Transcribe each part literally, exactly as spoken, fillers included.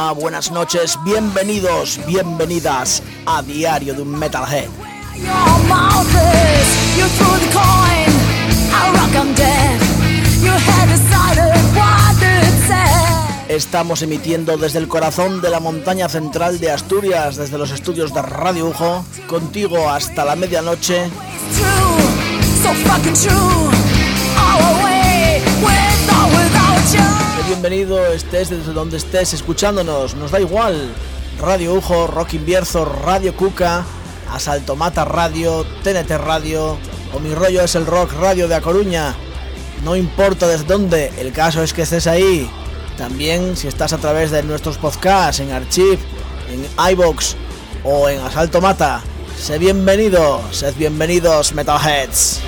Hola, buenas noches, bienvenidos, bienvenidas a Diario de un Metalhead. Estamos emitiendo desde el corazón de la montaña central de Asturias, desde los estudios de Radio Ujo, contigo hasta la medianoche. Bienvenido, estés desde donde estés escuchándonos, nos da igual. Radio Ujo, Rock Invierzo, Radio Cuca, Asalto Mata Radio, T N T Radio o Mi Rollo es el Rock Radio de A Coruña. No importa desde dónde, el caso es que estés ahí. También si estás a través de nuestros podcasts en Archive, en iVoox o en Asalto Mata, sé bienvenido, sed bienvenidos Metalheads.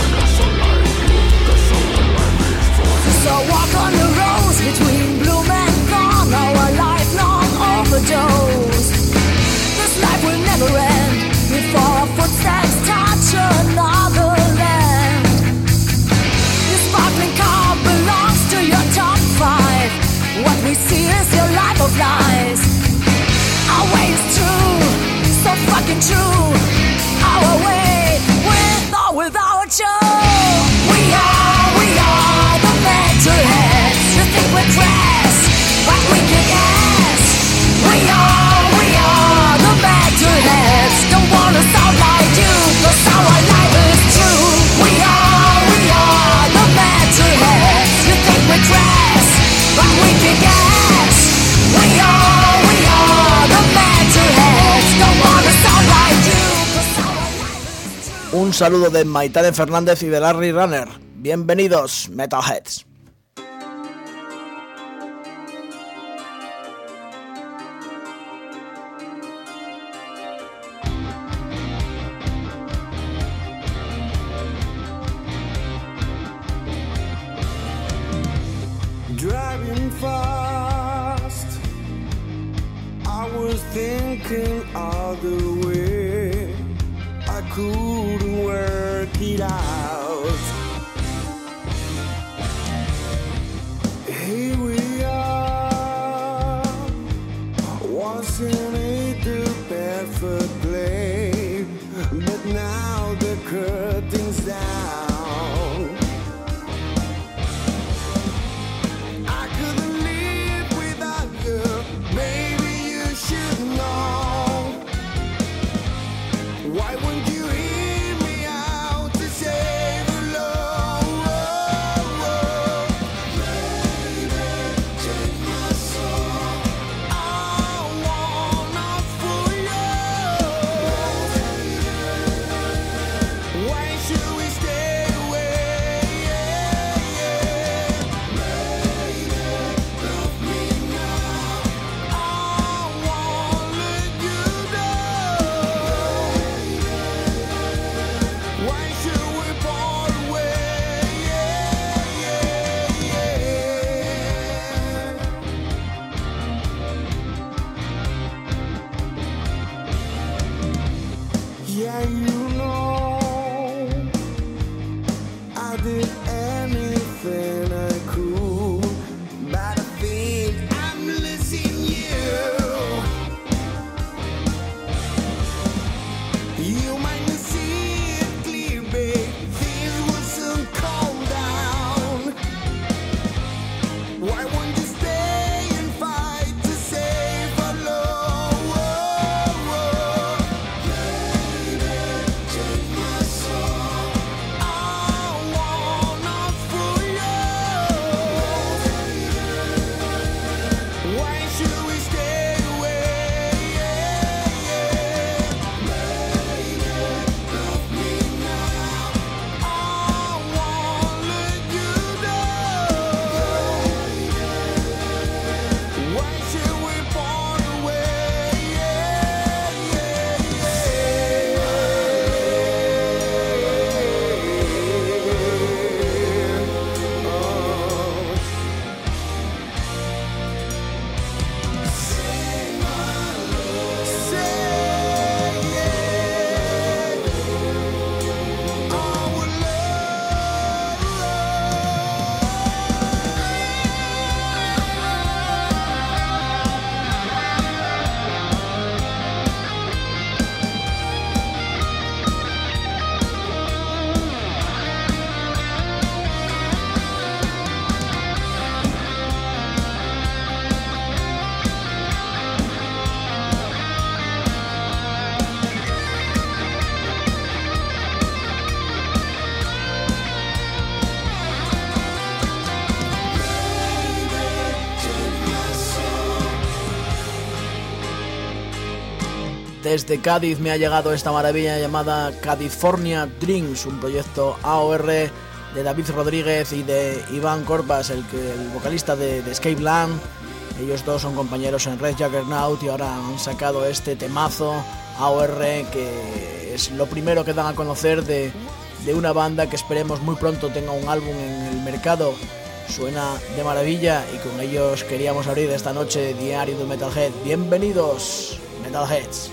So walk on the roads between bloom and thorn, our lifelong overdose. This life will never end before our footsteps touch another land. Your sparkling car belongs to your top five. What we see is your life of lies. Our way is true, so fucking true. Our way, with or without you. We are, we are the Metalheads. You think we're crass, but we kick ass. We are, we are the Metalheads. Don't wanna sound like you, 'cause our life is true. We are, we are the Metalheads. You think we're crass, but we kick ass. We are, we are the Metalheads. Don't wanna sound like you, 'cause our life is true. Un saludo de Maitane Fernández y de Larry Runner. Bienvenidos, Metalheads. Driving fast, I was thinking of the way I couldn't work it out. Here we are, wasn't it the perfect play? But now the curtain's down. Why won't you hear me out to save a love? Baby, take my soul. I wanna fool you. Why should we stay away? Baby, love me now. I won't let you down. Why should we part away? Yeah, yeah, yeah. Yeah, you know, I did anything I could, but I think I'm losing you. You might not see it clear, babe. Things will soon calm down. Why won't you stay and fight to save our love? Baby, take my soul. I wanna fool you. Desde Cádiz me ha llegado esta maravilla llamada California Dreams, un proyecto A O R de David Rodríguez y de Iván Corpas, el, que, el vocalista de, de Escape Land. Ellos dos son compañeros en Red Juggernaut y ahora han sacado este temazo A O R, que es lo primero que dan a conocer de, de una banda que esperemos muy pronto tenga un álbum en el mercado. Suena de maravilla y con ellos queríamos abrir esta noche Diario de Metalhead. Bienvenidos, Metalheads.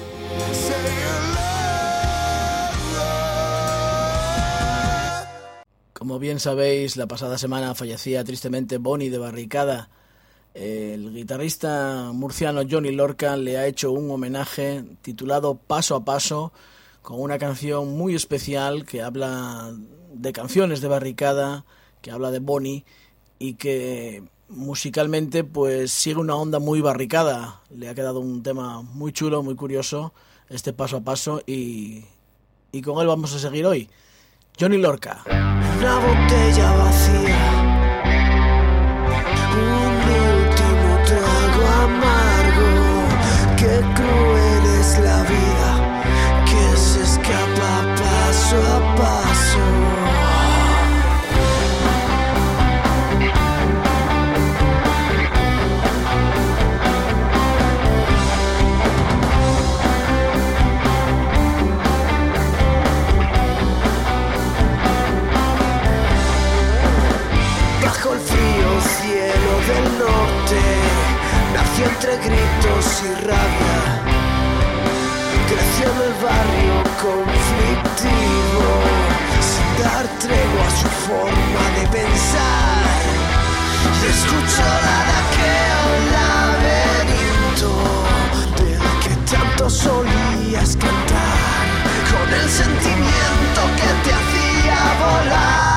Como bien sabéis, la pasada semana fallecía tristemente Bonnie de Barricada. El guitarrista murciano Johnny Lorca le ha hecho un homenaje titulado Paso a Paso, con una canción muy especial que habla de canciones de Barricada, que habla de Bonnie y que musicalmente pues sigue una onda muy Barricada. Le ha quedado un tema muy chulo, muy curioso, este Paso a Paso, y, y con él vamos a seguir hoy. Johnny Lorca. Una botella vacía, un último trago amargo. Qué cruel es la vida, que se escapa paso a paso. Bajo el frío cielo del norte, nació entre gritos y rabia. Creció en el barrio conflictivo, sin dar tregua a su forma de pensar. Y escuchó la de aquel laberinto del que tanto solías cantar, con el sentimiento que te hacía volar.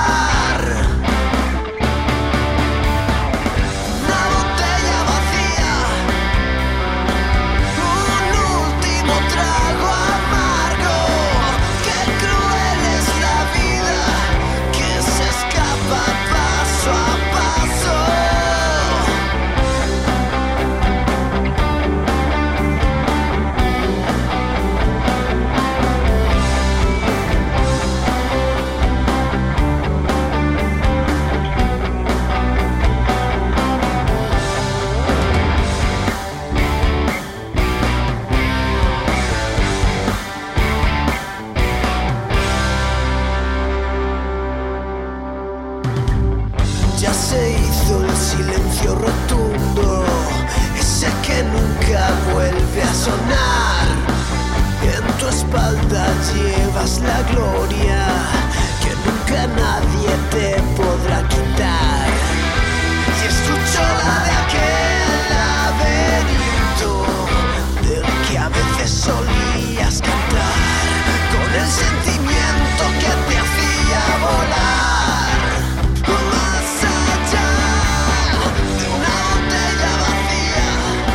Llevas la gloria que nunca nadie te podrá quitar. Y escucho la de aquel laberinto del que a veces solías cantar, con el sentimiento que te hacía volar. Más allá de una botella vacía,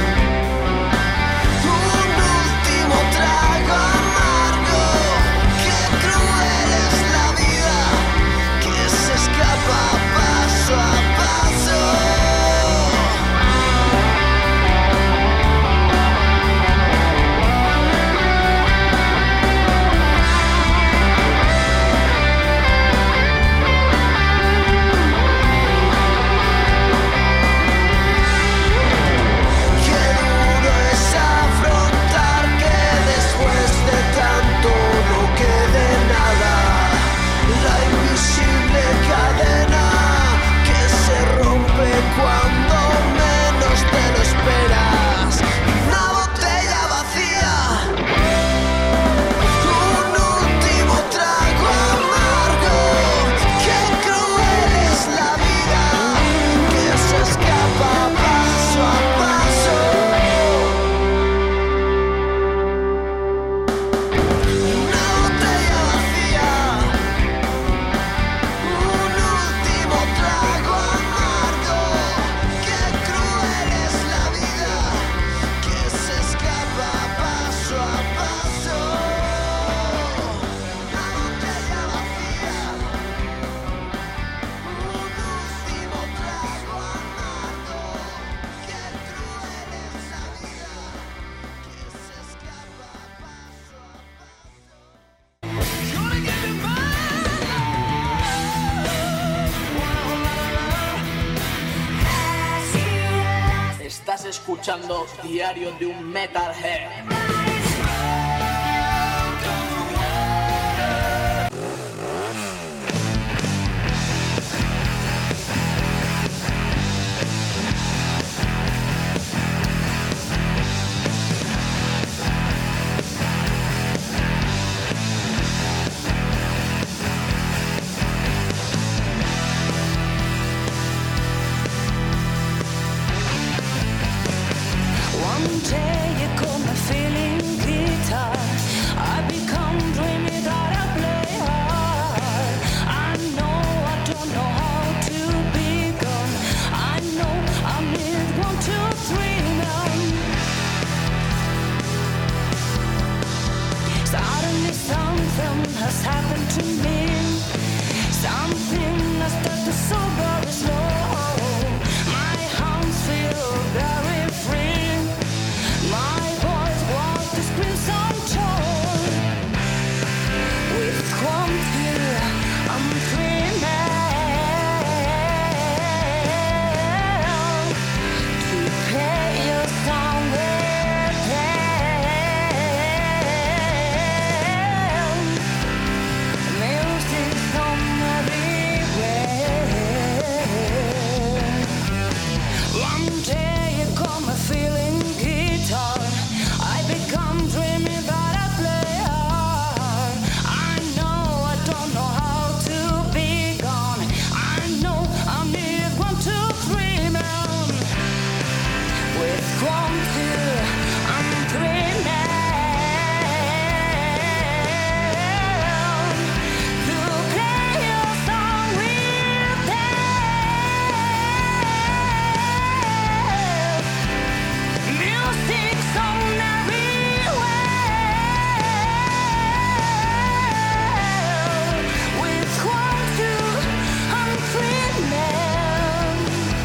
un último trago. Escapa escuchando Diario de un Metalhead. One day you got me feeling guitar. I become dreamy that I play hard. I know I don't know how to be gone. I know I need one, two, three now. Suddenly something has happened to me. Something has started so very slow. My hands feel very free. My voice wants to scream some joy. With one fear, I'm free now to play your song with them. Music from everywhere. One day you got me feeling guitar. I become dreamy but I play hard. I know I don't know how to be gone. I know I need one, two, three man. With one fear, I'm free now to play your song with them. Music's on everywhere. With one, two, I'm free now.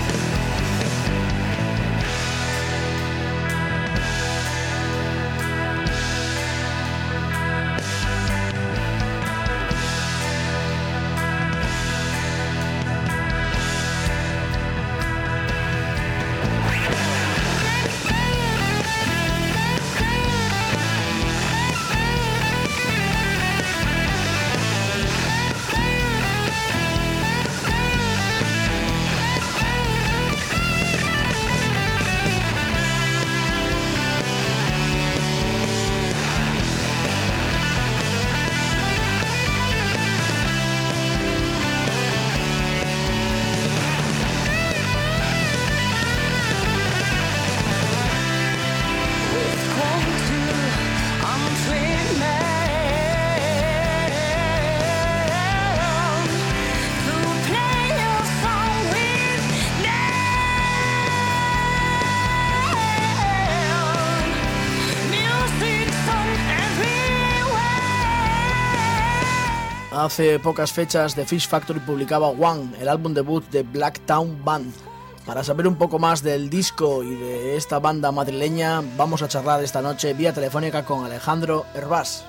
With one, two, I'm free now to play your song with them. Music's on everywhere. Hace pocas fechas The Fish Factory publicaba One, el álbum debut de Black Town Band. Para saber un poco más del disco y de esta banda madrileña, vamos a charlar esta noche vía telefónica con Alejandro Hervás.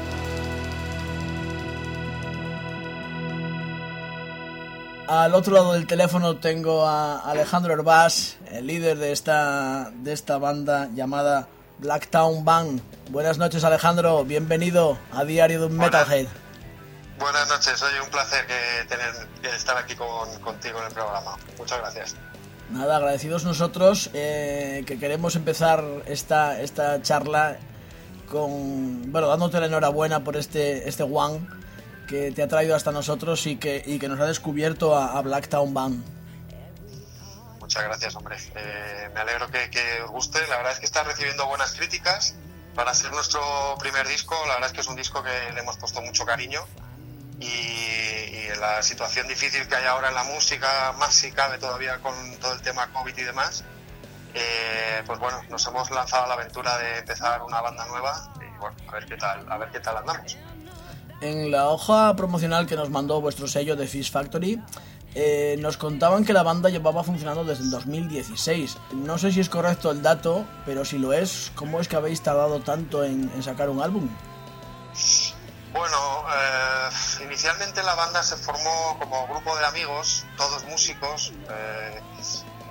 Al otro lado del teléfono tengo a Alejandro Hervás, el líder de esta, de esta banda llamada Black Town Band. Buenas noches, Alejandro, bienvenido a Diario de un Metalhead. Buenas noches, oye, un placer que tener que estar aquí con, contigo en el programa. Muchas gracias. Nada, agradecidos nosotros, eh, que queremos empezar esta, esta charla con, bueno, dándote la enhorabuena por este, este One que te ha traído hasta nosotros y que, y que nos ha descubierto a, a Black Town Band. Muchas gracias, hombre. Eh, me alegro que, que os guste. La verdad es que está recibiendo buenas críticas. Para ser nuestro primer disco, la verdad es que es un disco que le hemos puesto mucho cariño. Y, y en la situación difícil que hay ahora en la música, más si cabe todavía con todo el tema COVID y demás, eh, pues bueno, nos hemos lanzado a la aventura de empezar una banda nueva y bueno, a ver qué tal, a ver qué tal andamos. En la hoja promocional que nos mandó vuestro sello de Fish Factory, eh, nos contaban que la banda llevaba funcionando desde el dos mil dieciséis. No sé si es correcto el dato, pero si lo es, ¿cómo es que habéis tardado tanto en, en sacar un álbum? Bueno, eh, inicialmente la banda se formó como grupo de amigos, todos músicos, eh,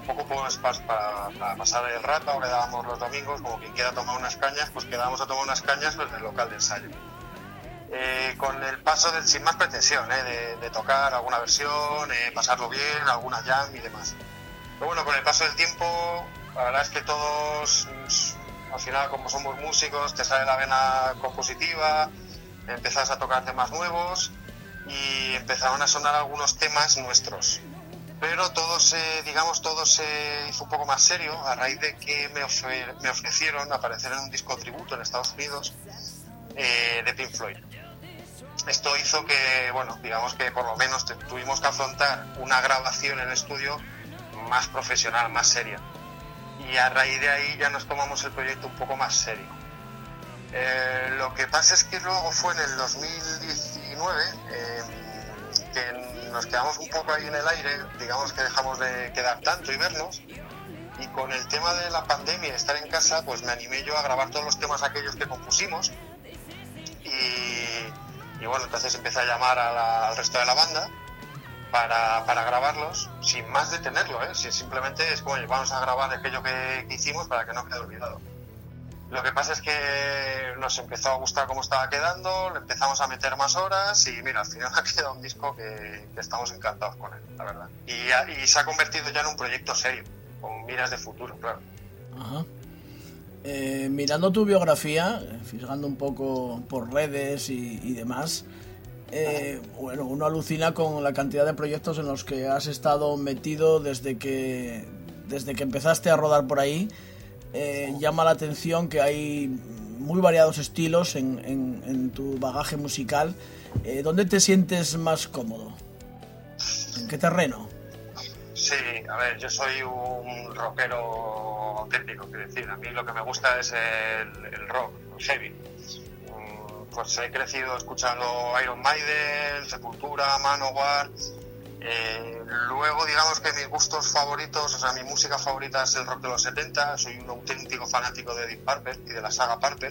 poco pues para, para, para pasar el rato, quedábamos los domingos, como quien quiera tomar unas cañas, pues quedábamos a tomar unas cañas pues, en el local de ensayo. Eh, con el paso del, sin más pretensión, eh, de, de tocar alguna versión, eh, pasarlo bien, alguna jam y demás. Pero bueno, con el paso del tiempo, la verdad es que todos, al final como somos músicos, te sale la vena compositiva, empezás a tocar temas nuevos y empezaron a sonar algunos temas nuestros. Pero todo se, digamos, todo se hizo un poco más serio a raíz de que me, ofre, me ofrecieron aparecer en un disco tributo en Estados Unidos eh, de Pink Floyd. Esto hizo que, bueno, digamos que por lo menos te, tuvimos que afrontar una grabación en estudio más profesional, más seria. Y a raíz de ahí ya nos tomamos el proyecto un poco más serio. Eh, lo que pasa es que luego fue en el dos mil diecinueve eh, que nos quedamos un poco ahí en el aire, digamos que dejamos de quedar tanto y vernos, y con el tema de la pandemia y estar en casa, pues me animé yo a grabar todos los temas aquellos que compusimos y, y bueno, entonces empecé a llamar a la, al resto de la banda para, para grabarlos, sin más detenerlo, ¿eh? Si simplemente es como, oye, vamos a grabar aquello que, que hicimos para que no quede olvidado. Lo que pasa es que nos empezó a gustar cómo estaba quedando, le empezamos a meter más horas y mira, al final ha quedado un disco que, que estamos encantados con él, la verdad. Y, y se ha convertido ya en un proyecto serio, con miras de futuro, claro. Ajá. Eh, mirando tu biografía, fijando un poco por redes y, y demás, eh, bueno, uno alucina con la cantidad de proyectos en los que has estado metido desde que, desde que empezaste a rodar por ahí. Eh, llama la atención que hay muy variados estilos en, en, en tu bagaje musical. Eh, ¿Dónde te sientes más cómodo? ¿En qué terreno? Sí, a ver, yo soy un rockero auténtico, quiero decir, a mí lo que me gusta es el, el rock, el heavy. Pues he crecido escuchando Iron Maiden, Sepultura, Manowar. Eh, luego digamos que mis gustos favoritos, o sea, mi música favorita es el rock de los setenta, soy un auténtico fanático de Deep Purple y de la saga Purple.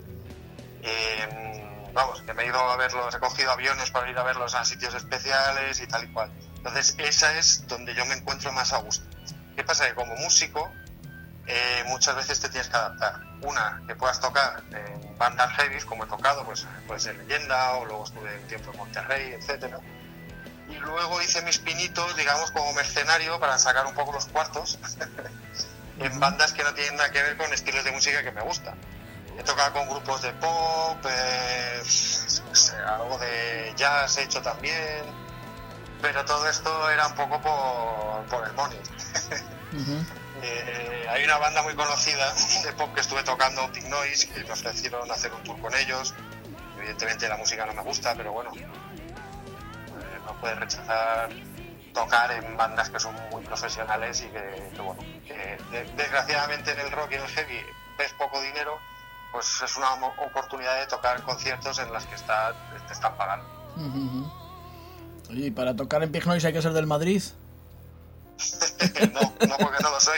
Eh, vamos, que me he ido a verlos, he cogido aviones para ir a verlos a sitios especiales y tal y cual. Entonces esa es donde yo me encuentro más a gusto. ¿Qué pasa? Que como músico eh, muchas veces te tienes que adaptar. Una, que puedas tocar en bandas heavy, como he tocado, pues puede ser Leyenda, o luego estuve un tiempo en Monterrey, etcétera. Y luego hice mis pinitos, digamos, como mercenario para sacar un poco los cuartos en bandas que no tienen nada que ver con estilos de música que me gustan. He tocado con grupos de pop, eh, no sé, algo de jazz he hecho también, pero todo esto era un poco por, por el money. Uh-huh. eh, hay una banda muy conocida de pop que estuve tocando, Big Noise, que me ofrecieron hacer un tour con ellos. Evidentemente la música no me gusta, pero bueno, no puedes rechazar tocar en bandas que son muy profesionales y que, que bueno, que de, desgraciadamente en el rock y en el heavy ves poco dinero, pues es una oportunidad de tocar conciertos en las que está, te están pagando. Uh-huh. Oye, ¿y para tocar en Big Noise hay que ser del Madrid? no, no porque no lo soy.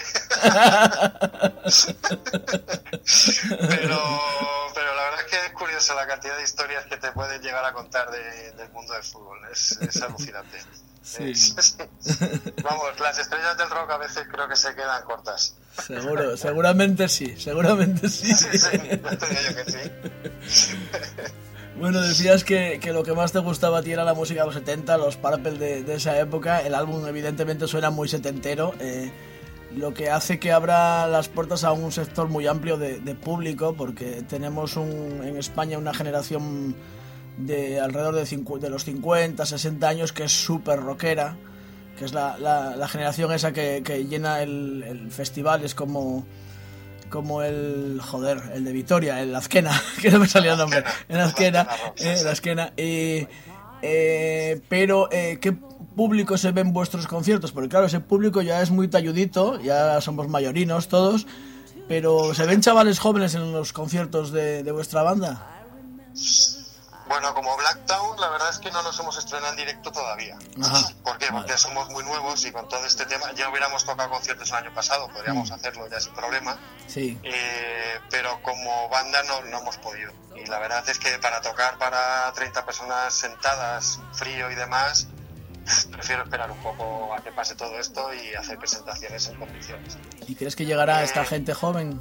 pero, pero la verdad es que es curioso la cantidad de historias que te pueden llegar a contar de, del mundo del fútbol. Es, es alucinante. Sí. Es, vamos, las estrellas del rock a veces creo que se quedan cortas. Seguro, seguramente sí, seguramente sí. Sí, sí, yo te digo yo que sí. Bueno, decías que, que lo que más te gustaba a ti era la música de los setenta, los Purple de, de esa época. El álbum evidentemente suena muy setentero, eh, lo que hace que abra las puertas a un sector muy amplio de, de público, porque tenemos un, en España una generación de alrededor de, cincu, de los cincuenta, sesenta años que es súper rockera, que es la, la, la generación esa que, que llena el, el festival, es como... como el, joder, el de Vitoria, el Azquena, que no me salía el nombre, el Azquena, eh, el Azquena, eh, eh, pero eh, ¿qué público se ve en vuestros conciertos? Porque claro, ese público ya es muy talludito, ya somos mayorinos todos, pero ¿se ven chavales jóvenes en los conciertos de, de vuestra banda? Bueno, como Blacktown, la verdad es que no nos hemos estrenado en directo todavía. Ajá. ¿Por qué? Porque vale. somos muy nuevos y con todo este tema, ya hubiéramos tocado conciertos el año pasado, podríamos mm. hacerlo ya sin problema. Sí. Eh, pero como banda no, no hemos podido. Y la verdad es que para tocar para treinta personas sentadas, frío y demás, prefiero esperar un poco a que pase todo esto y hacer presentaciones en condiciones. ¿Y crees que llegará eh, esta gente joven?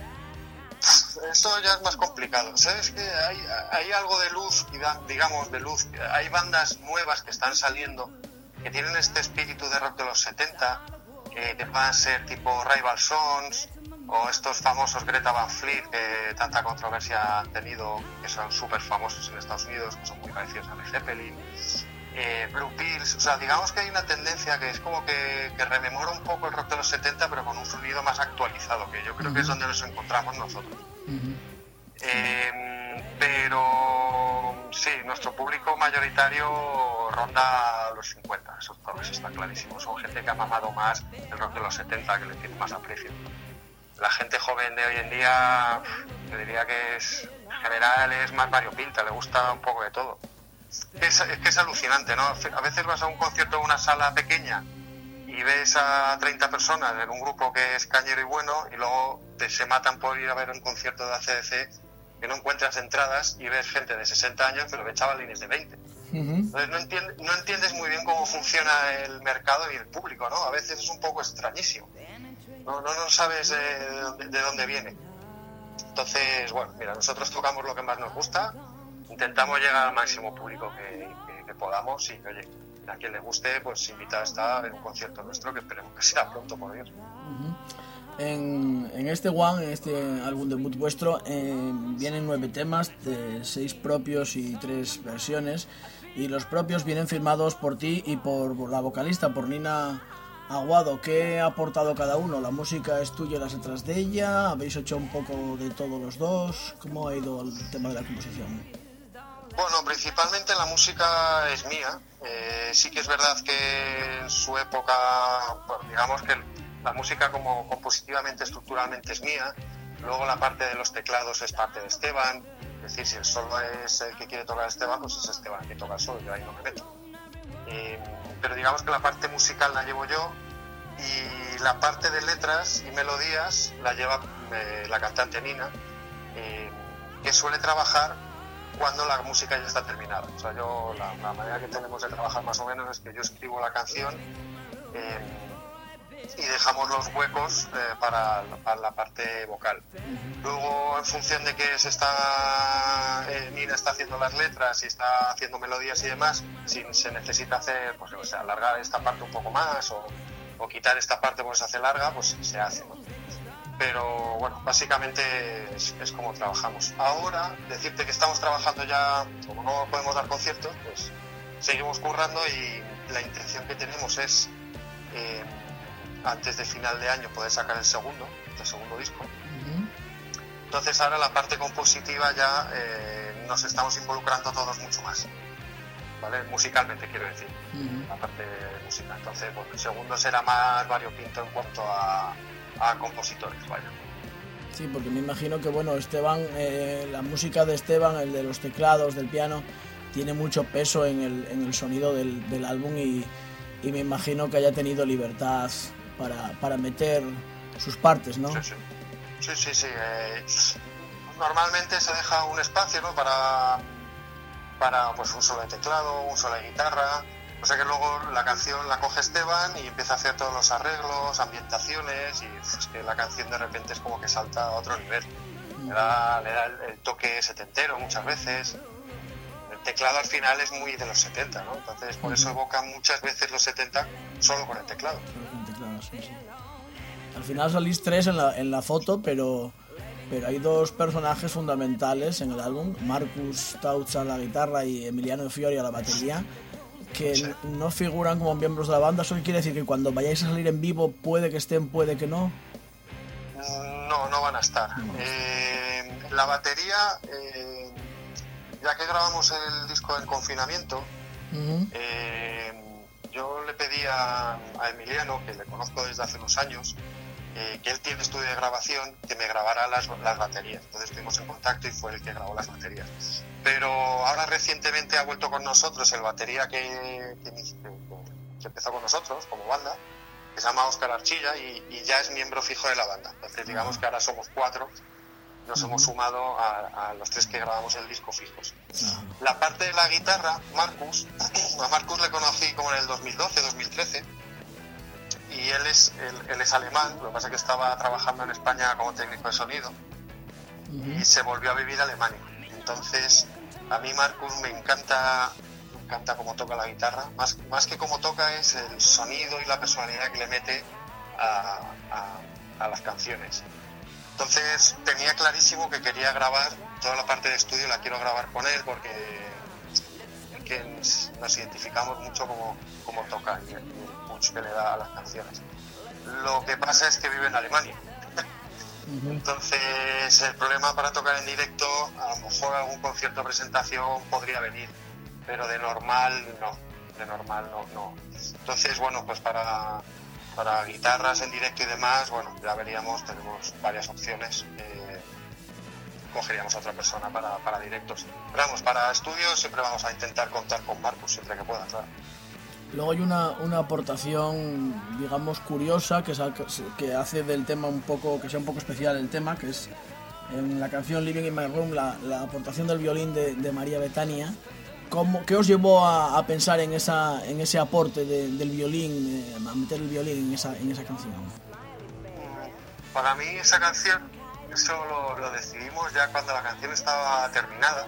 Eso ya es más complicado. ¿Sabes que hay, hay algo de luz, digamos, de luz? Hay bandas nuevas que están saliendo que tienen este espíritu de rock de los setenta, que, que van a ser tipo Rival Sons o estos famosos Greta Van Fleet que tanta controversia han tenido, que son súper famosos en Estados Unidos, que son muy parecidos a Led Zeppelin. Eh, Blue Pills, o sea, digamos que hay una tendencia que es como que, que rememora un poco el rock de los setenta, pero con un sonido más actualizado, que yo creo uh-huh. que es donde nos encontramos nosotros. Uh-huh. Eh, pero sí, nuestro público mayoritario ronda los cincuenta, eso, eso está clarísimo. Son gente que ha mamado más el rock de los setenta, que le tiene más aprecio. La gente joven de hoy en día, te diría que es, en general es más variopinta, le gusta un poco de todo. Es, es que es alucinante, ¿no? A veces vas a un concierto en una sala pequeña y ves a treinta personas en un grupo que es cañero y bueno, y luego te se matan por ir a ver un concierto de A C D C que no encuentras entradas y ves gente de sesenta años pero ve chavalines de veinte. Uh-huh. Entonces no entiendes, no entiendes muy bien cómo funciona el mercado y el público, ¿no? A veces es un poco extrañísimo. No, no, no sabes de dónde, de dónde viene. Entonces, bueno, mira, nosotros tocamos lo que más nos gusta. Intentamos llegar al máximo público que, que, que podamos y, oye, a quien le guste, pues invita a estar en un concierto nuestro, que esperemos que sea pronto, por Dios. Uh-huh. En, en este One, en este álbum debut vuestro, eh, vienen nueve temas, de seis propios y tres versiones, y los propios vienen firmados por ti y por, por la vocalista, por Nina Aguado. ¿Qué ha aportado cada uno? ¿La música es tuya y las letras de ella? ¿Habéis hecho un poco de todos los dos? ¿Cómo ha ido el tema de la composición? Bueno, principalmente la música es mía. Eh, sí que es verdad que en su época, bueno, digamos que la música como compositivamente, estructuralmente es mía. Luego la parte de los teclados es parte de Esteban. Es decir, si el solo es el que quiere tocar Esteban, pues es Esteban el que toca el solo, yo ahí no me meto. Eh, pero digamos que la parte musical la llevo yo y la parte de letras y melodías la lleva eh, la cantante Nina, eh, que suele trabajar cuando la música ya está terminada. O sea, yo la, la manera que tenemos de trabajar más o menos es que yo escribo la canción eh, y dejamos los huecos eh, para, para la parte vocal. Luego, en función de que se está eh, Nina está haciendo las letras y está haciendo melodías y demás, si se necesita hacer, pues o sea, alargar esta parte un poco más o, o quitar esta parte porque se hace larga, pues se hace, ¿no? Pero bueno, básicamente es, es como trabajamos. Ahora, decirte que estamos trabajando ya, como no podemos dar conciertos, pues seguimos currando y la intención que tenemos es eh, antes de final de año poder sacar el segundo, el segundo disco. Uh-huh. Entonces ahora la parte compositiva ya eh, nos estamos involucrando todos mucho más, ¿vale? Musicalmente quiero decir, uh-huh. La parte musical. Entonces, bueno, el segundo será más variopinto en cuanto a a compositores, vaya. Sí, porque me imagino que, bueno, Esteban, eh, la música de Esteban, el de los teclados, del piano, tiene mucho peso en el, en el sonido del, del álbum y, y me imagino que haya tenido libertad para, para meter sus partes, ¿no? Sí, sí, sí, sí, sí. Eh, normalmente se deja un espacio, ¿no? Para, para pues, un solo de teclado, un solo de guitarra. O sea que luego la canción la coge Esteban y empieza a hacer todos los arreglos, ambientaciones, y es que la canción de repente es como que salta a otro nivel. Le da, le da el, el toque setentero muchas veces. El teclado al final es muy de los setenta, ¿no? Entonces por eso evoca muchas veces los setenta solo con el teclado. Solo con el teclado, sí, sí. Al final salís tres en la, en la foto, pero, pero hay dos personajes fundamentales en el álbum. Marcus Tauch a la guitarra y Emiliano Fiori a la batería, que sí. no figuran como miembros de la banda. ¿Eso quiere decir que cuando vayáis a salir en vivo puede que estén, puede que no? No, no van a estar. No. Eh, la batería, eh, ya que grabamos el disco en confinamiento, uh-huh. eh, yo le pedí a, a Emiliano, que le conozco desde hace unos años, eh, que él tiene estudio de grabación, que me grabara las, las baterías. Entonces estuvimos en contacto y fue el que grabó las baterías. Pero ahora recientemente ha vuelto con nosotros el batería que, que, que empezó con nosotros como banda, que se llama Óscar Archilla y, y ya es miembro fijo de la banda. Entonces digamos que ahora somos cuatro nos hemos sumado a, a los tres que grabamos el disco fijos. Ajá. La parte de la guitarra, Marcus, a Marcus le conocí como en el dos mil doce, dos mil trece, y él es, él, él es alemán, lo que pasa es que estaba trabajando en España como técnico de sonido y se volvió a vivir a Alemania. Entonces, a mí Marcus me encanta, me encanta cómo toca la guitarra, más, más que cómo toca es el sonido y la personalidad que le mete a, a, a las canciones. Entonces tenía clarísimo que quería grabar, toda la parte de estudio la quiero grabar con él porque es que nos identificamos mucho como, como toca y el, y el punch que le da a las canciones. Lo que pasa es que vive en Alemania. Entonces el problema para tocar en directo, a lo mejor algún concierto o presentación podría venir, pero de normal no, de normal no, no. Entonces bueno, pues para, para guitarras en directo y demás, bueno, ya veríamos, tenemos varias opciones, eh, cogeríamos a otra persona para, para directos. Pero vamos, para estudios siempre vamos a intentar contar con Marcus siempre que pueda, claro. Luego hay una, una aportación, digamos, curiosa que, sa- que hace del tema un poco, que sea un poco especial el tema, que es en la canción Living in My Room, la, la aportación del violín de, de María Betania. ¿Cómo, ¿Qué os llevó a, a pensar en esa en ese aporte de, del violín, eh, a meter el violín en esa, en esa canción? Para mí esa canción, eso lo, lo decidimos ya cuando la canción estaba terminada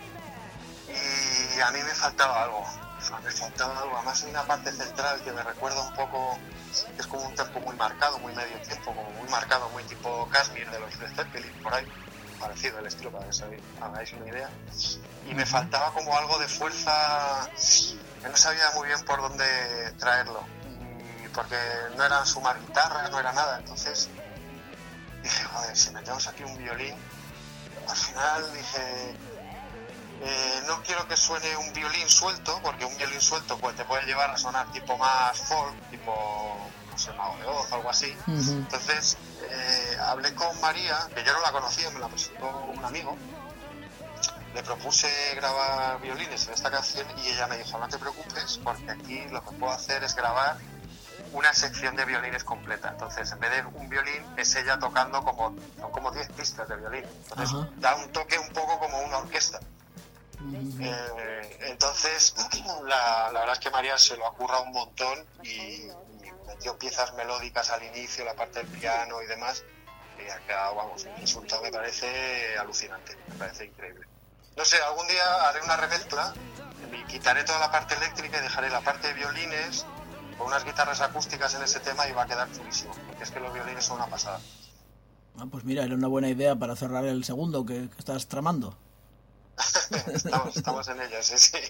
y a mí me faltaba algo. Me faltaba algo, además hay una parte central que me recuerda un poco, es como un tempo muy marcado, muy medio tiempo, como muy marcado, muy tipo Kashmir de los Led Zeppelin, por ahí, parecido el estilo para que os hagáis una idea. Y me faltaba como algo de fuerza, que no sabía muy bien por dónde traerlo, y porque no era sumar guitarras, no era nada, entonces dije, joder, si metemos aquí un violín, al final dije... Eh, no quiero que suene un violín suelto, porque un violín suelto pues te puede llevar a sonar tipo más folk, tipo, no sé, Mago de Oz o algo así. Uh-huh. Entonces eh, hablé con María, que yo no la conocía, me la presentó un amigo, le propuse grabar violines en esta canción y ella me dijo, no te preocupes, porque aquí lo que puedo hacer es grabar una sección de violines completa. Entonces, en vez de un violín, es ella tocando como, son como diez pistas de violín. Entonces, uh-huh. da un toque un poco como una orquesta. Eh, entonces la, la verdad es que María se lo ha currado un montón y, y metió piezas melódicas al inicio, la parte del piano y demás, y ha quedado, vamos, el resultado me parece alucinante, me parece increíble. No sé, algún día haré una remezcla, quitaré toda la parte eléctrica y dejaré la parte de violines con unas guitarras acústicas en ese tema y va a quedar chulísimo, porque es que los violines son una pasada. Ah, pues mira, era una buena idea para cerrar el segundo que, que estás tramando. estamos, estamos en ello, sí, sí.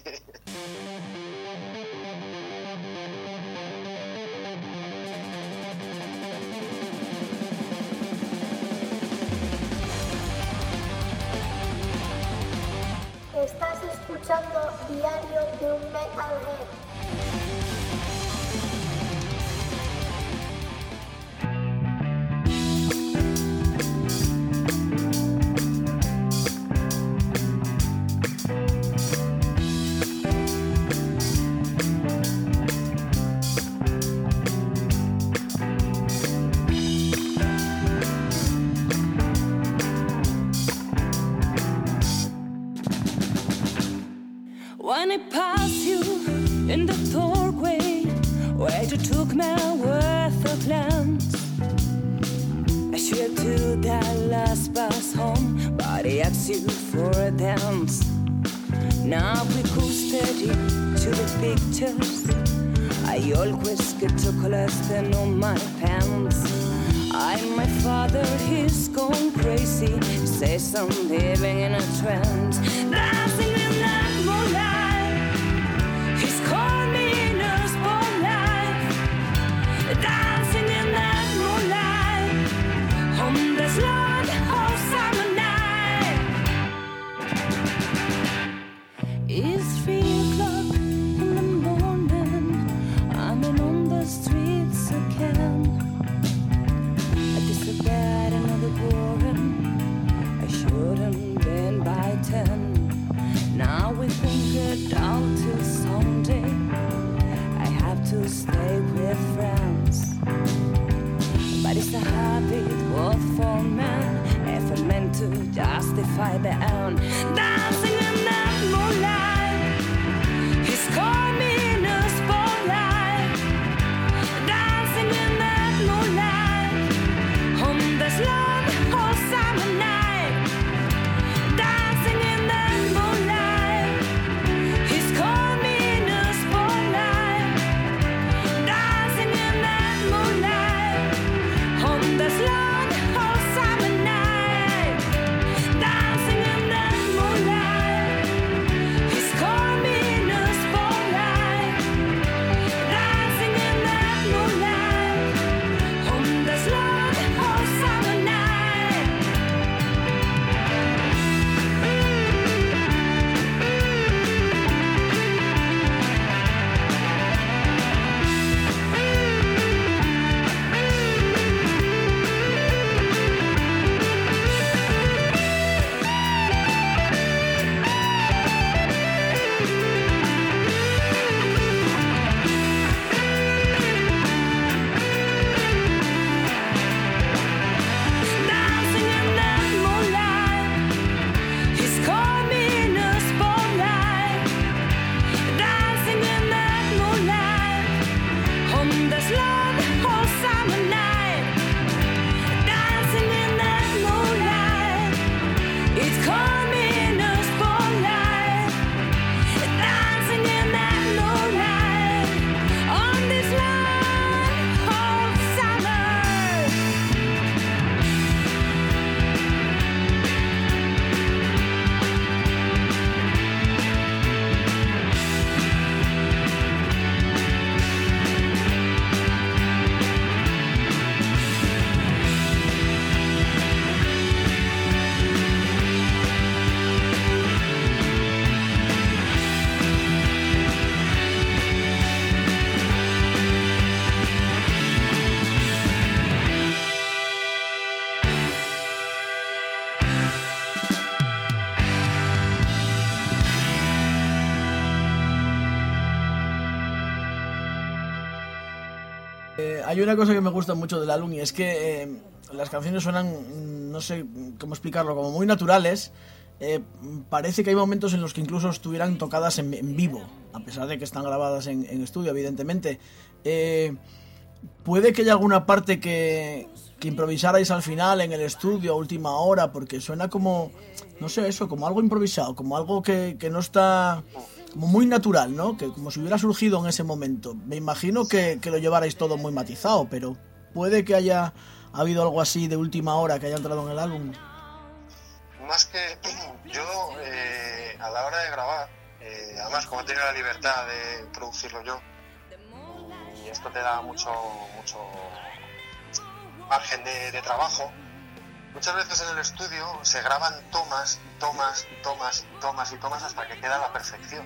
Estás escuchando Diario de un Metalhead. When I pass you in the doorway, where you took my worth of glance, I should do that last bus home, but I asked you for a dance. Now we go steady to the pictures. I always get chocolates then on my pants. I'm my father, he's gone crazy. He says I'm living in a trance. Dancing in that moonlight, he's called me in a spotlight. Dancing in that moonlight, on this long whole summer night. It's three o'clock in the morning, I'm on the streets again. Bad another boring, I shouldn't been by ten. baby, and dancing in that moonlight. He's caught me in a spotlight, dancing in that moonlight on this long whole summer night, dancing in that moonlight. He's caught me in a spotlight, dancing in that moonlight on this long whole summer night, dancing in that moonlight. He's caught me in a spotlight, dancing in that moonlight on this long whole summer night. Dancing in that moonlight, he's caught me in a spotlight, dancing in that moonlight on this long whole summer night, dancing in that moonlight. It's caught me in a spotlight, dancing in that moonlight on this long whole summer. Eh, hay una cosa que me gusta mucho del álbum y es que eh, las canciones suenan, no sé cómo explicarlo, como muy naturales. Eh, parece que hay momentos en los que incluso estuvieran tocadas en, en vivo, a pesar de que están grabadas en, en estudio, evidentemente. Eh, puede que haya alguna parte que, que improvisarais al final en el estudio a última hora, porque suena como, no sé, eso, como algo improvisado, como algo que, que no está, como muy natural, ¿no? Que como si hubiera surgido en ese momento. Me imagino que, que lo llevarais todo muy matizado, pero puede que haya habido algo así de última hora que haya entrado en el álbum. Más que yo, eh, a la hora de grabar, eh, además como he tenido la libertad de producirlo yo, y esto te da mucho mucho margen de, de trabajo, muchas veces en el estudio se graban tomas, tomas, tomas, tomas y tomas hasta que queda a la perfección.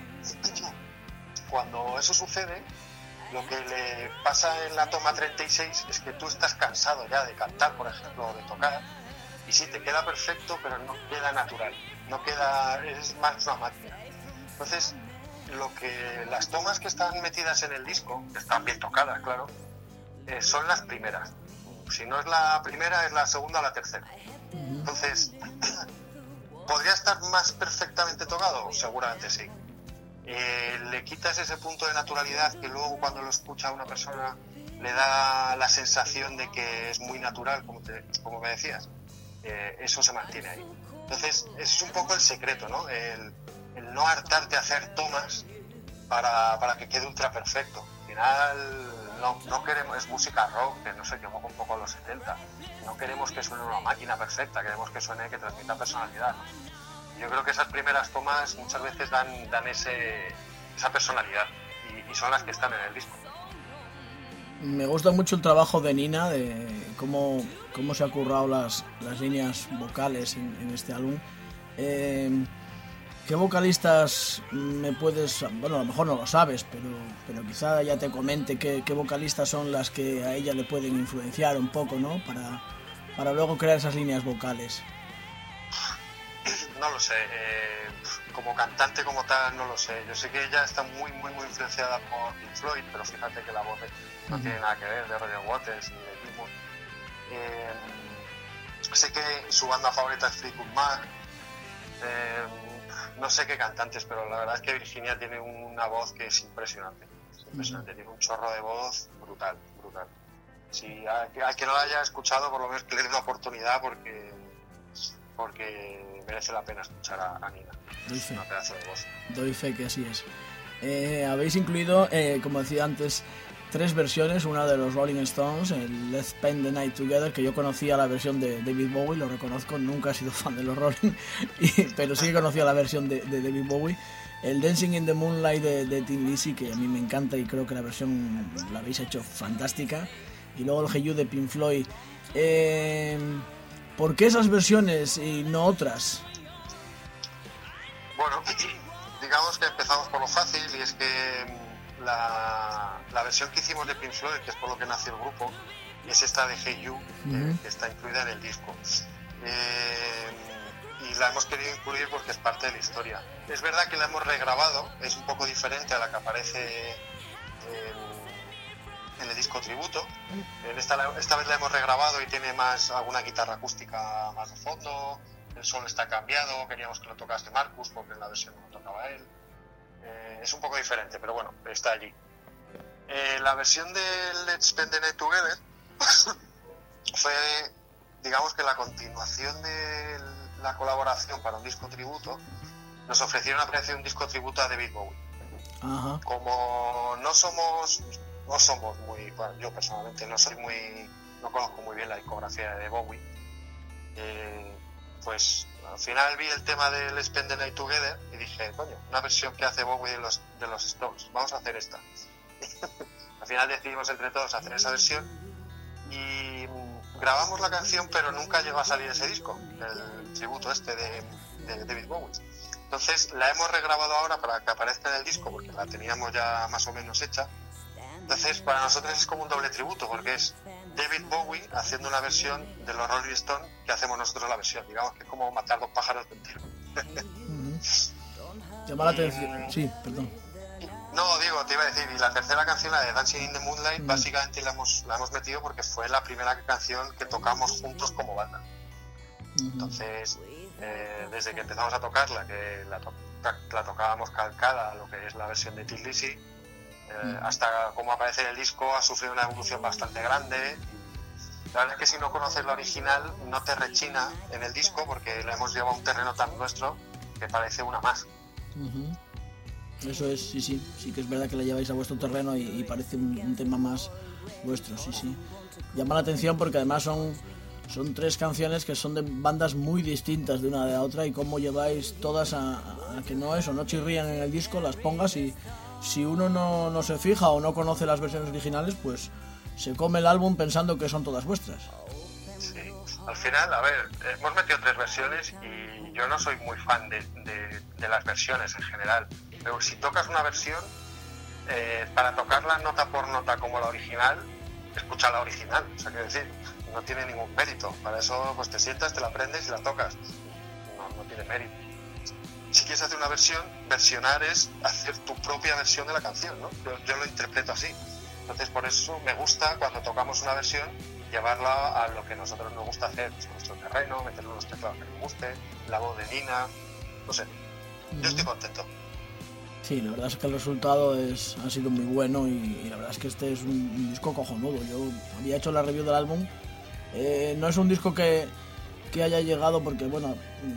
Cuando eso sucede, lo que le pasa en la toma treinta y seis es que tú estás cansado ya de cantar, por ejemplo, o de tocar, y sí, te queda perfecto, pero no queda natural, no queda, es más una máquina. Entonces, lo que las tomas que están metidas en el disco, que están bien tocadas, claro, eh, son las primeras. Si no es la primera, es la segunda o la tercera. Entonces, ¿podría estar más perfectamente tocado? Seguramente sí. Eh, le quitas ese punto de naturalidad que luego cuando lo escucha una persona le da la sensación de que es muy natural, como, te, como me decías. Eh, eso se mantiene ahí. Entonces, ese es un poco el secreto, ¿no? El, el no hartarte a hacer tomas para, para que quede ultra perfecto. Al final, no, no queremos, es música rock, que no sé, que evoca un poco a los setenta. No queremos que suene una máquina perfecta, queremos que suene, que transmita personalidad, ¿no? Yo creo que esas primeras tomas muchas veces dan, dan ese, esa personalidad y, y son las que están en el disco. Me gusta mucho el trabajo de Nina, de cómo, cómo se ha currado las, las líneas vocales en, en este álbum. Eh, ¿Qué vocalistas me puedes...? Bueno, a lo mejor no lo sabes, pero, pero quizá ya te comente qué, qué vocalistas son las que a ella le pueden influenciar un poco, ¿no? Para, para luego crear esas líneas vocales. No lo sé, eh, como cantante como tal no lo sé. Yo sé que ella está muy muy muy influenciada por Pink Floyd, pero fíjate que la voz no tiene nada que ver de Roger Waters ni de Gilmour. Eh, sé que su banda favorita es Fleetwood Mac, Eh, no sé qué cantantes, pero la verdad es que Virginia tiene una voz que es impresionante. Es impresionante, tiene un chorro de voz brutal, brutal. Si a, a que no la haya escuchado, por lo menos que le dé una oportunidad porque, porque merece la pena escuchar a, a Nina. Doy Es fe. una pedazo de voz. Doy fe que así es. Eh, habéis incluido, eh, como decía antes, tres versiones, una de los Rolling Stones, el Let's Spend the Night Together, que yo conocía la versión de David Bowie, lo reconozco, nunca he sido fan de los Rolling, y, pero sí que conocía la versión de, de David Bowie. El Dancing in the Moonlight de, de Tin Lizzy, que a mí me encanta y creo que la versión la habéis hecho fantástica. Y luego el Hey You de Pink Floyd. Eh, ¿Por qué esas versiones y no otras? Bueno, digamos que empezamos por lo fácil y es que la, la versión que hicimos de Pink Floyd, que es por lo que nació el grupo, es esta de Hey You, Uh-huh. que, que está incluida en el disco. Eh, y la hemos querido incluir porque es parte de la historia. Es verdad que la hemos regrabado, es un poco diferente a la que aparece en, en el disco tributo. En esta, la- esta vez la hemos regrabado y tiene más alguna guitarra acústica más de fondo, el solo está cambiado, queríamos que lo tocase Marcus porque en la versión no lo tocaba él. Eh, es un poco diferente, pero bueno, está allí. Eh, la versión de Let's Spend the Night Together fue, digamos que la continuación de la colaboración para un disco tributo. Nos ofrecieron hacer un disco tributo a David Bowie. Ajá. Como no somos, no somos muy, bueno, yo personalmente no soy muy, no conozco muy bien la discografía de Bowie, eh, pues al final vi el tema de Let's Spend the Night Together y dije, coño, una versión que hace Bowie de los, de los Stones, vamos a hacer esta. Al final decidimos entre todos hacer esa versión y mm, grabamos la canción, pero nunca llegó a salir ese disco, el tributo este de, de David Bowie. Entonces la hemos regrabado ahora para que aparezca en el disco porque la teníamos ya más o menos hecha. Entonces para nosotros es como un doble tributo porque es David Bowie haciendo una versión de los Rolling Stones que hacemos nosotros la versión. Digamos que es como matar dos pájaros de un tiro. Uh-huh. Llama la atención. Sí, perdón. No, digo, te iba a decir, y la tercera canción, la de Dancing in the Moonlight, mm. básicamente la hemos, la hemos metido porque fue la primera canción que tocamos juntos como banda. Uh-huh. Entonces, eh, desde que empezamos a tocarla, que la, to- la tocábamos calcada a lo que es la versión de Tin Lizzy, eh, uh-huh. hasta como aparece en el disco, ha sufrido una evolución bastante grande. Y la verdad es que si no conoces la original, no te rechina en el disco porque la hemos llevado a un terreno tan nuestro que parece una más. Uh-huh. Eso es, sí, sí, sí que es verdad que la lleváis a vuestro terreno y, y parece un, un tema más vuestro, sí, sí. Llama la atención porque además son, son tres canciones que son de bandas muy distintas de una de la otra y cómo lleváis todas a, a que no eso, no chirrían en el disco, las pongas y si uno no, no se fija o no conoce las versiones originales, pues se come el álbum pensando que son todas vuestras. Sí, al final, a ver, hemos metido tres versiones y yo no soy muy fan de, de, de las versiones en general. Pero si tocas una versión, eh, para tocarla nota por nota como la original, escucha la original. O sea, quiero decir, no tiene ningún mérito. Para eso pues te sientas, te la aprendes y la tocas. No, no tiene mérito. Si quieres hacer una versión, versionar es hacer tu propia versión de la canción, ¿no? Yo, yo lo interpreto así. Entonces, por eso me gusta cuando tocamos una versión, llevarla a lo que a nosotros nos gusta hacer, pues, nuestro terreno, meterle los teclados que nos guste, la voz de Nina, no sé. Yo estoy contento. Sí, la verdad es que el resultado es, ha sido muy bueno y, y la verdad es que este es un, un disco cojonudo. Yo había hecho la review del álbum. Eh, no es un disco que, que haya llegado porque, bueno,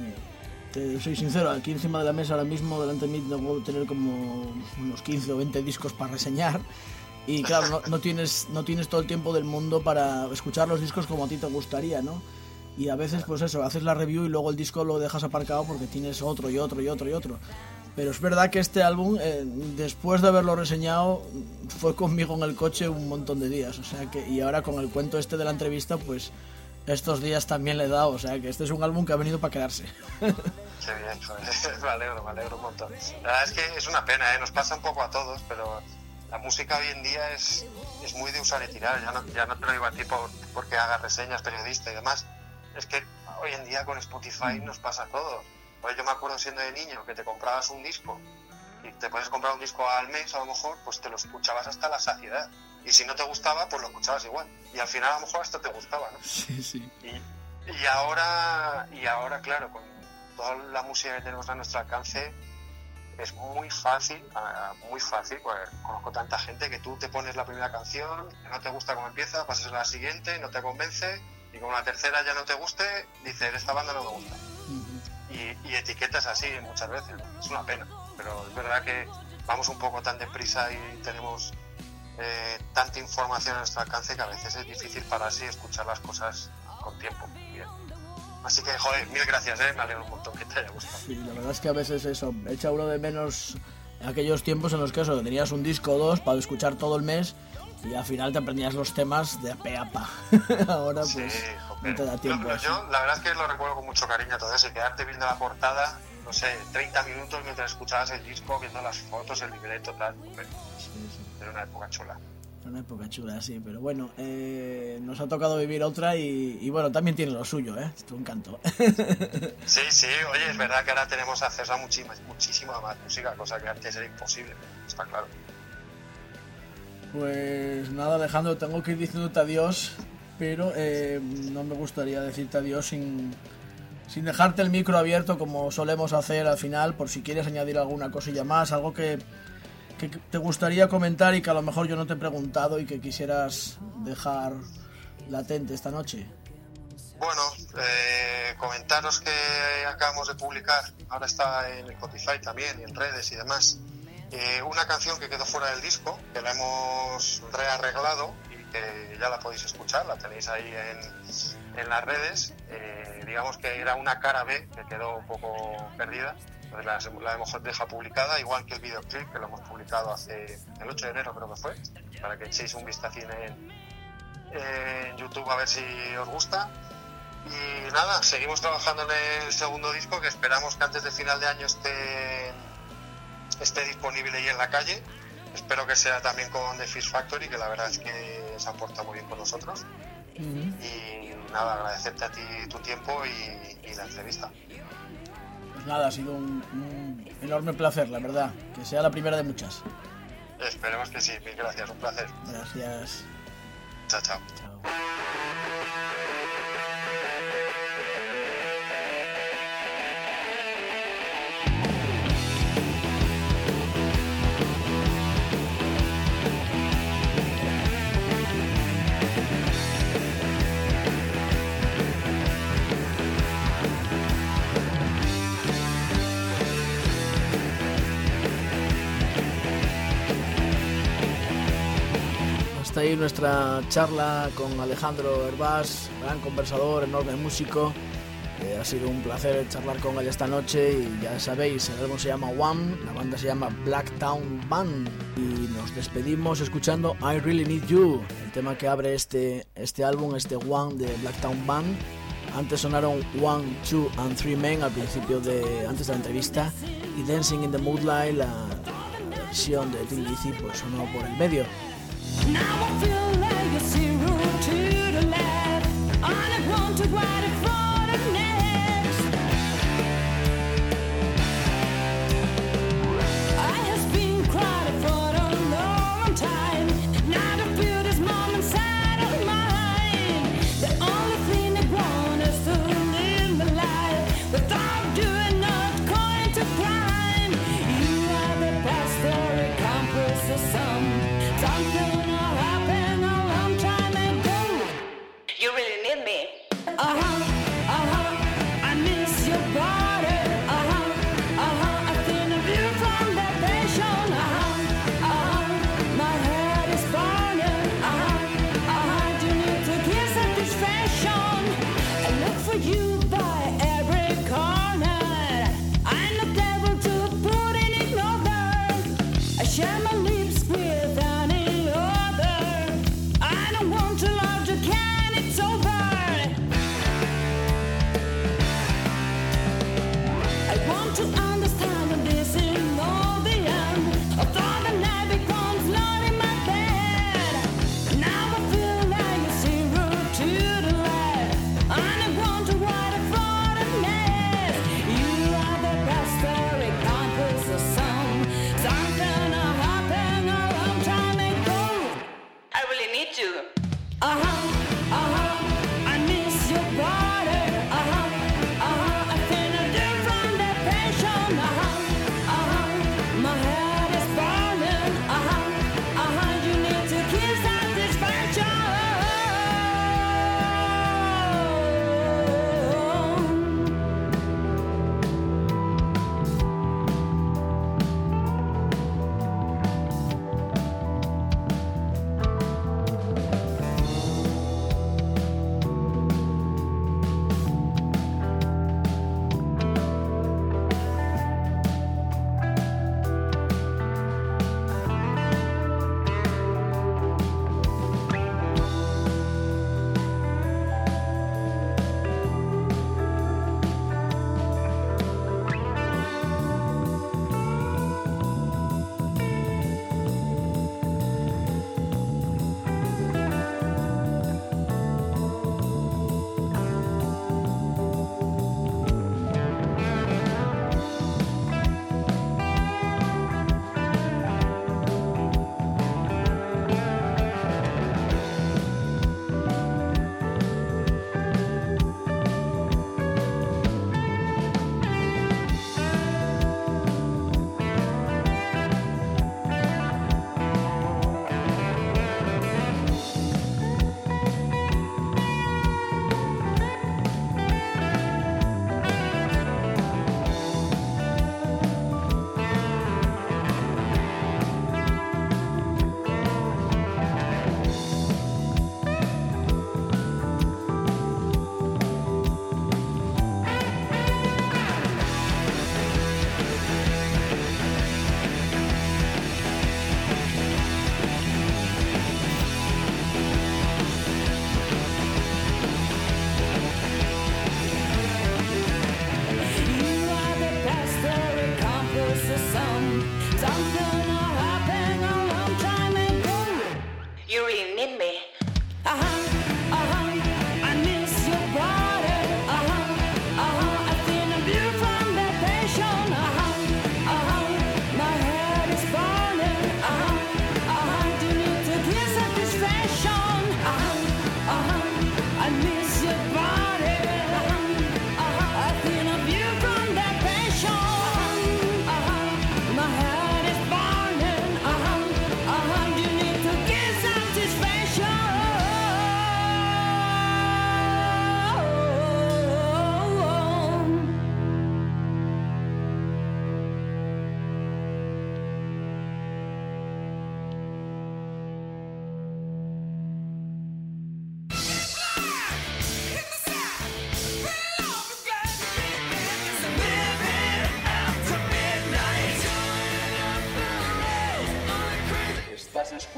te soy sincero, aquí encima de la mesa ahora mismo, delante de mí, debo tener como unos quince o veinte discos para reseñar. Y claro, no, no, tienes, no tienes todo el tiempo del mundo para escuchar los discos como a ti te gustaría, ¿no? Y a veces, pues eso, haces la review y luego el disco lo dejas aparcado porque tienes otro y otro y otro y otro. Pero es verdad que este álbum, eh, después de haberlo reseñado, fue conmigo en el coche un montón de días. O sea que, y ahora con el cuento este de la entrevista, pues estos días también le he dado. O sea que este es un álbum que ha venido para quedarse. Qué bien, joder. Me alegro, me alegro un montón. La verdad es que es una pena, ¿eh? Nos pasa un poco a todos, pero la música hoy en día es, es muy de usar y tirar. Ya no, ya no te lo digo a ti por, porque hagas reseñas, periodista y demás. Es que hoy en día con Spotify nos pasa a todos. Pues yo me acuerdo siendo de niño que te comprabas un disco y te puedes comprar un disco al mes a lo mejor, pues te lo escuchabas hasta la saciedad. Y si no te gustaba, pues lo escuchabas igual. Y al final a lo mejor hasta te gustaba, ¿no? Sí, sí. Y, y ahora, y ahora claro, con toda la música que tenemos a nuestro alcance es muy fácil, muy fácil, pues conozco tanta gente que tú te pones la primera canción, que no te gusta cómo empieza, pasas a la siguiente, no te convence, y como la tercera ya no te guste, dices, esta banda no me gusta. Uh-huh. Y, y etiquetas así muchas veces, ¿no? Es una pena, pero es verdad que vamos un poco tan deprisa y tenemos eh, tanta información a nuestro alcance que a veces es difícil pararse y escuchar las cosas con tiempo. Bien. Así que, joder, mil gracias, ¿eh? Me alegro un montón que te haya gustado. Sí, la verdad es que a veces eso, echa uno de menos aquellos tiempos en los que eso, tenías un disco o dos para escuchar todo el mes y al final te aprendías los temas de pe a pa. Ahora pues sí, no te da tiempo. Yo, yo la verdad es que lo recuerdo con mucho cariño todo eso, quedarte viendo la portada, no sé, treinta minutos mientras escuchabas el disco, viendo las fotos, el libreto, tal. Hombre, sí, sí. Era una época chula. Una época chula, sí, pero bueno, eh, nos ha tocado vivir otra y, y bueno, también tiene lo suyo, ¿eh? Es un canto. Sí, sí, oye, es verdad que ahora tenemos acceso a muchísima, muchísima más música, cosa que antes era imposible, está claro. Pues nada, Alejandro, tengo que ir diciéndote adiós, pero eh, no me gustaría decirte adiós sin, sin dejarte el micro abierto como solemos hacer al final, por si quieres añadir alguna cosilla más, algo que... que te gustaría comentar y que a lo mejor yo no te he preguntado y que quisieras dejar latente esta noche. Bueno, eh, comentaros que acabamos de publicar, ahora está en Spotify también y en redes y demás, eh, una canción que quedó fuera del disco, que la hemos rearreglado y que ya la podéis escuchar, la tenéis ahí en, en las redes. Eh, digamos que era una cara B que quedó un poco perdida. Pues la, la hemos dejado publicada, igual que el videoclip, que lo hemos publicado hace el ocho de enero, creo que fue, para que echéis un vistacín en, en YouTube a ver si os gusta. Y nada, seguimos trabajando en el segundo disco, que esperamos que antes de final de año esté, esté disponible ahí en la calle. Espero que sea también con The Fish Factory, que la verdad es que se han portado muy bien con nosotros. Uh-huh. Y nada, agradecerte a ti tu tiempo y, y la entrevista. Pues nada, ha sido un, un enorme placer, la verdad. Que sea la primera de muchas. Esperemos que sí, mil gracias, un placer. Gracias. Chao, chao. Chao. Hasta ahí nuestra charla con Alejandro Hervás, gran conversador, enorme músico. Eh, ha sido un placer charlar con él esta noche y ya sabéis, el álbum se llama One, la banda se llama Blacktown Band y nos despedimos escuchando I Really Need You, el tema que abre este, este álbum, este One de Blacktown Band. Antes sonaron One, Two and Three Men al principio de, antes de la entrevista, y Dancing in the Moonlight, la, la versión de Thin Lizzy, pues sonó por el medio. Now I feel like a zero to the left. I don't want to ride it for the next. I have been crying for a long time. Now I feel this moment inside of mine. The only thing I want is to live my life without doing not going to crime. You are the best story, compass of some. Something happened a long time ago. You really need me. Uh-huh, uh-huh, I miss your body. Uh-huh, uh-huh, I feel the view from the station. Uh-huh, uh-huh, my head is burning. Uh-huh, uh-huh, you need to give satisfaction. I look for you by every corner. I'm not able to put it in order. I share my lips with any other. I don't want to love you, can it's over.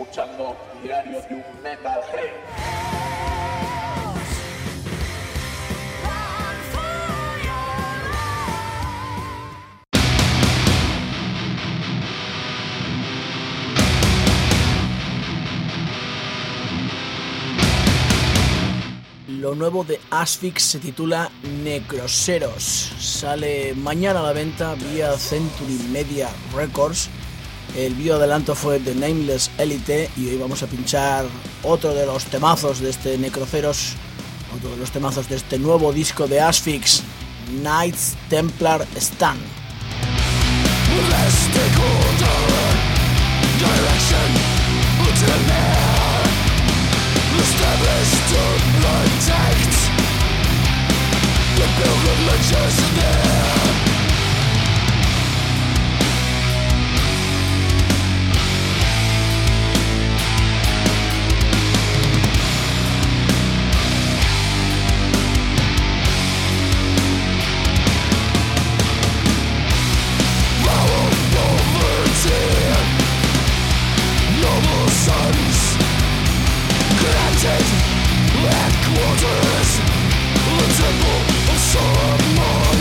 escuchando Diario de un Metalhead. Lo nuevo de Asphyx se titula Necroseros. Sale mañana a la venta vía Century Media Records. El video adelanto fue The Nameless Elite y hoy vamos a pinchar otro de los temazos de este Necroseros, otro de los temazos de este nuevo disco de Asphyx, Knights Templar Stand. Established to protect the pilgrimages there. Power poverty, noble sons granted headquarters, the temple of Solomon,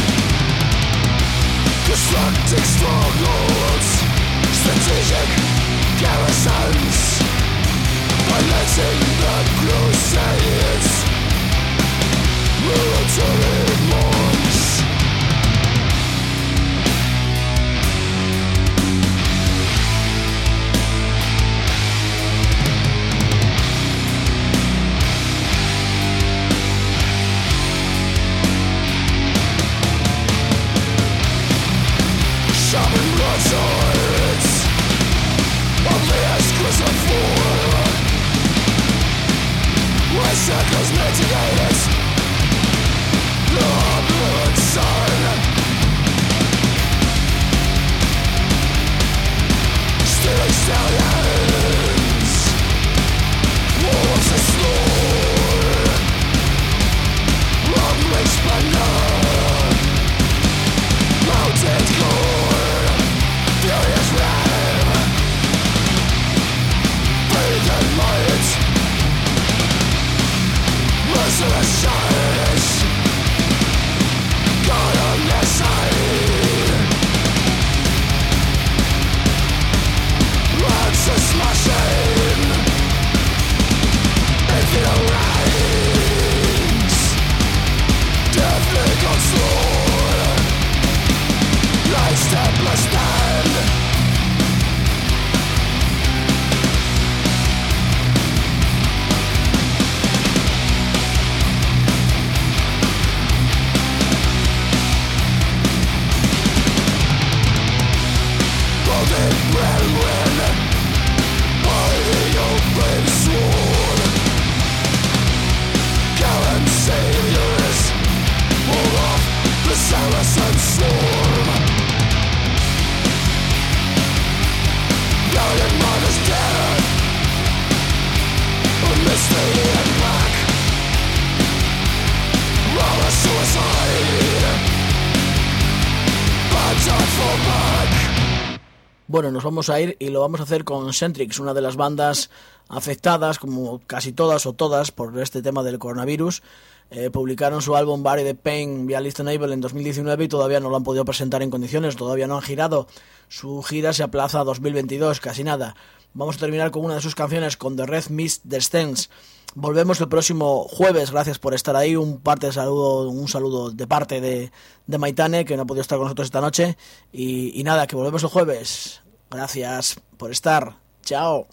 constructing strongholds, strategic garrisons, financing the crusades, military monks. Sharpened broadswords of the escorts of war, where circles mitigated the blood sun. Stealing stallions, wolves of slaughter, rumbling splendor, mounted core, furious rhyme, faith and might, merciless shines, God on their side, lances smashing, infinite rings, deathly onslaught, Knights Templar Stand. Golden brethren, by the open sword, gallant saviors, hold off the Saracen swarm. Valiant martyrs dead, a mystery and black, raw suicide, bad time for back. Bueno, nos vamos a ir y lo vamos a hacer con Centrix, una de las bandas afectadas, como casi todas o todas, por este tema del coronavirus. Eh, publicaron su álbum Bury the Pain vía Listenable en dos mil diecinueve y todavía no lo han podido presentar en condiciones, todavía no han girado. Su gira se aplaza a dos mil veintidós, casi nada. Vamos a terminar con una de sus canciones, con The Red Mist Descends. Volvemos el próximo jueves, gracias por estar ahí. Un parte de saludo, un saludo de parte de, de Maitane, que no ha podido estar con nosotros esta noche. Y, y nada, que volvemos el jueves. Gracias por estar. Chao.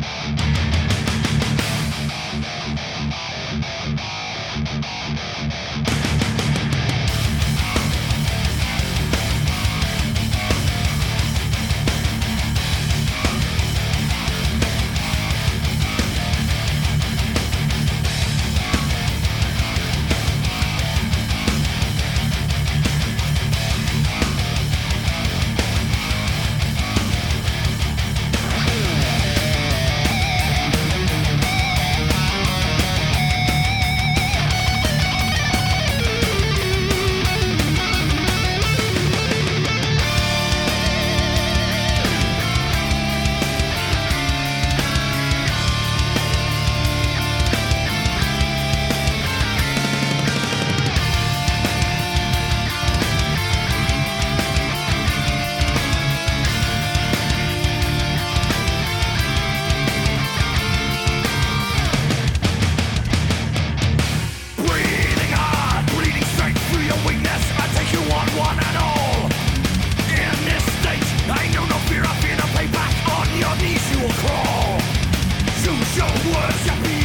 Your knees you will crawl. Choose your words, your